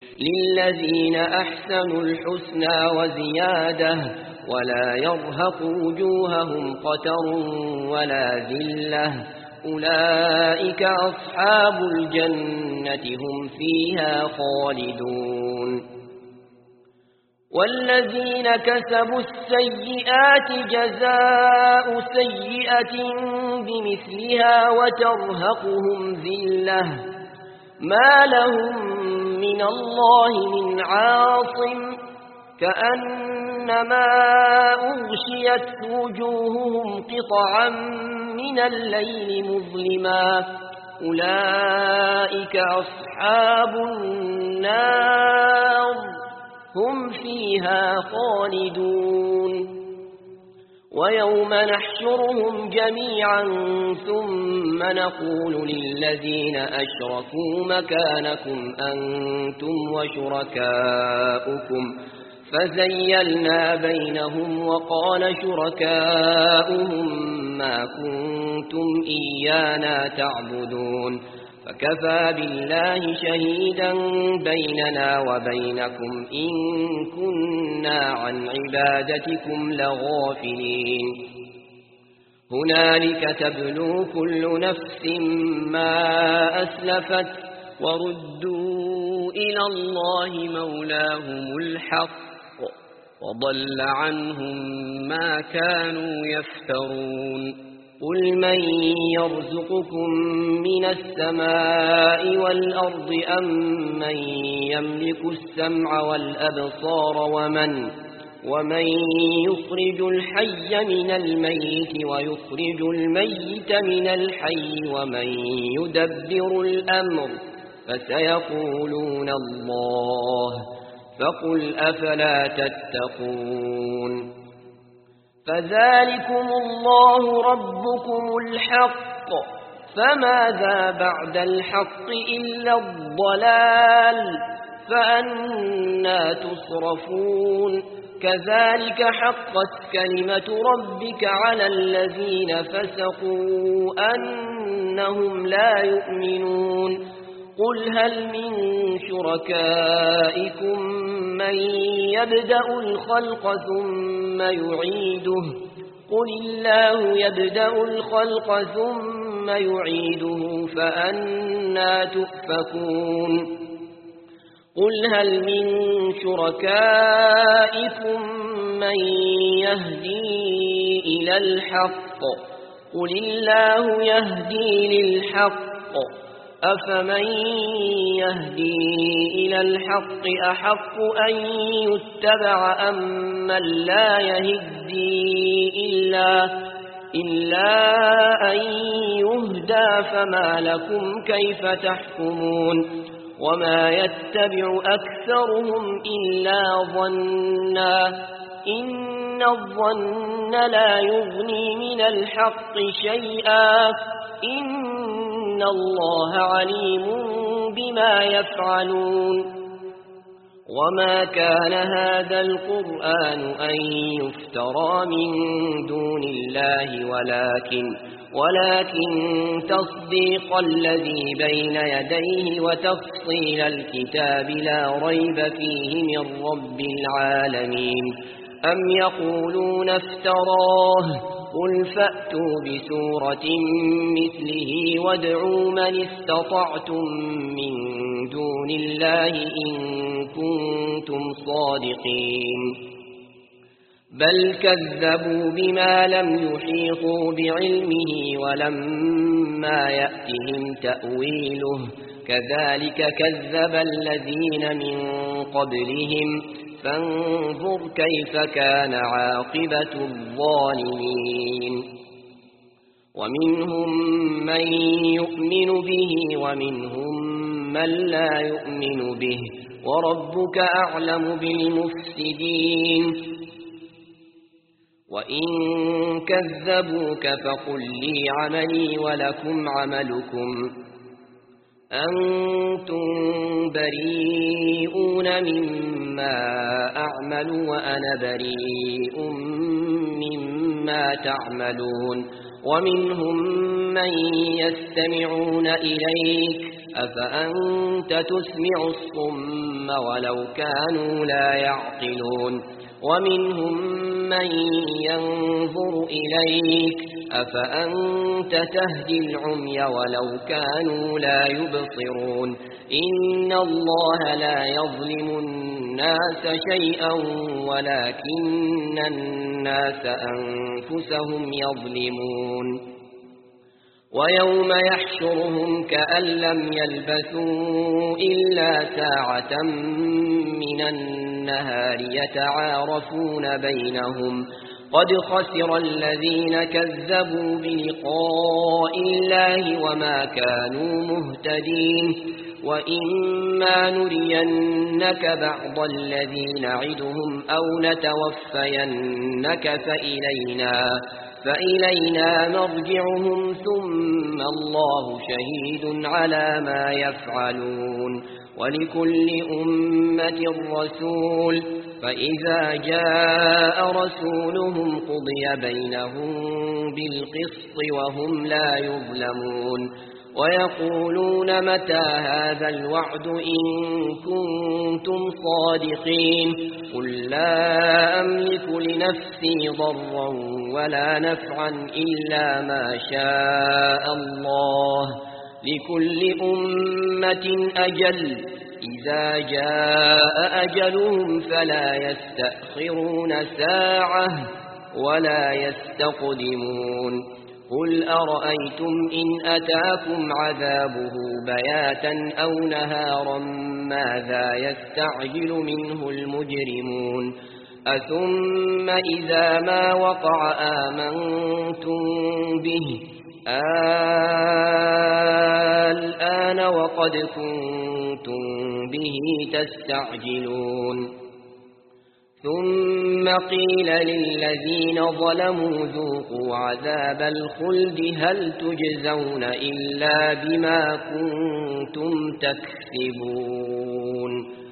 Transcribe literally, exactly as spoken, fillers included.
للذين أحسنوا الحسنى وزيادة ولا يرهق وجوههم قتر ولا ذلة أولئك أصحاب الجنة هم فيها خالدون والذين كسبوا السيئات جزاء سيئة بمثلها وترهقهم ذلة ما لهم من الله من عاصم كأنما أغشيت وجوههم قطعا من الليل مظلما أولئك أصحاب النار هم فيها خالدون ويوم نحشرهم جميعا ثم نقول للذين أشركوا مكانكم أنتم وشركاؤكم فزيلنا بينهم وقال شركاؤهم ما كنتم إيانا تعبدون فكفى بالله شهيدا بيننا وبينكم إن كنا عن عبادتكم لغافلين هنالك تبلو كل نفس ما أسلفت وردوا إلى الله مولاهم الحق وضل عنهم ما كانوا يفترون قل من يرزقكم من السماء والأرض أم من يملك السمع والأبصار ومن ومن يخرج الحي من الميت ويخرج الميت من الحي ومن يدبر الأمر فسيقولون الله فقل أفلا تتقون فذلكم الله ربكم الحق فماذا بعد الحق إلا الضلال فأنا تصرفون كذلك حقت كلمة ربك على الذين فسقوا أنهم لا يؤمنون قل هل من شركائكم من يبدأ الخلق ثم يعيده قل الله يبدأ الخلق ثم يعيده فأنا تؤفكون قل هل من شركائكم من يهدي إلى الحق قل الله يهدي للحق أفمن يهدي إلى الحق أحق أن يتبع أم من لا يهدي إلا, إلا أن يهدى فما لكم كيف تحكمون وما يتبع أكثرهم إلا ظنا إن الظن لا يغني من الحق شيئا إن الله عليم بما يفعلون وما كان هذا القرآن أن يفترى من دون الله ولكن ولكن تصديق الذي بين يديه وتفصيل الكتاب لا ريب فيه من رب العالمين أم يقولون افتراه قل فأتوا بسورة مثله وادعوا من استطعتم من دون الله إن كنتم صادقين بل كذبوا بما لم يحيطوا بعلمه ولما يأتهم تأويله كذلك كذب الذين من قبلهم فانظر كيف كان عاقبة الظالمين ومنهم من يؤمن به ومنهم من لا يؤمن به وربك أعلم بالمفسدين وإن كذبوك فقل لي عملي ولكم عملكم أنتم بريئون مما أعمل وأنا بريء مما تعملون ومنهم من يستمعون إليك أفأنت تسمع الصم ولو كانوا لا يعقلون ومنهم من ينظر إليك أفأنت تهدي العمي ولو كانوا لا يبصرون إن الله لا يظلم الناس شيئا ولكن الناس أنفسهم يظلمون ويوم يحشرهم كأن لم يلبثوا إلا ساعة من النهار يتعارفون بينهم قد خسر الذين كذبوا بلقاء الله وما كانوا مهتدين وإما نرينك بعض الذي نعدهم أو نتوفينك فإلينا فإلينا مرجعهم ثم الله شهيد على ما يفعلون ولكل أمة رسول فإذا جاء رسولهم قضي بينهم بالقسط وهم لا يظلمون ويقولون متى هذا الوعد إن كنتم صادقين قل لا أملك لنفسي ضرا ولا نفعا إلا ما شاء الله لكل أمة أجل إذا جاء أجلهم فلا يستأخرون ساعة ولا يستقدمون قل أرأيتم إن أتاكم عذابه بياتا أو نهارا ماذا يستعجل منه المجرمون أثم إذا ما وقع آمنتم به الآن وقد كنتم به تستعجلون ثم قيل للذين ظلموا ذوقوا عذاب الخلد هل تجزون إلا بما كنتم تكسبون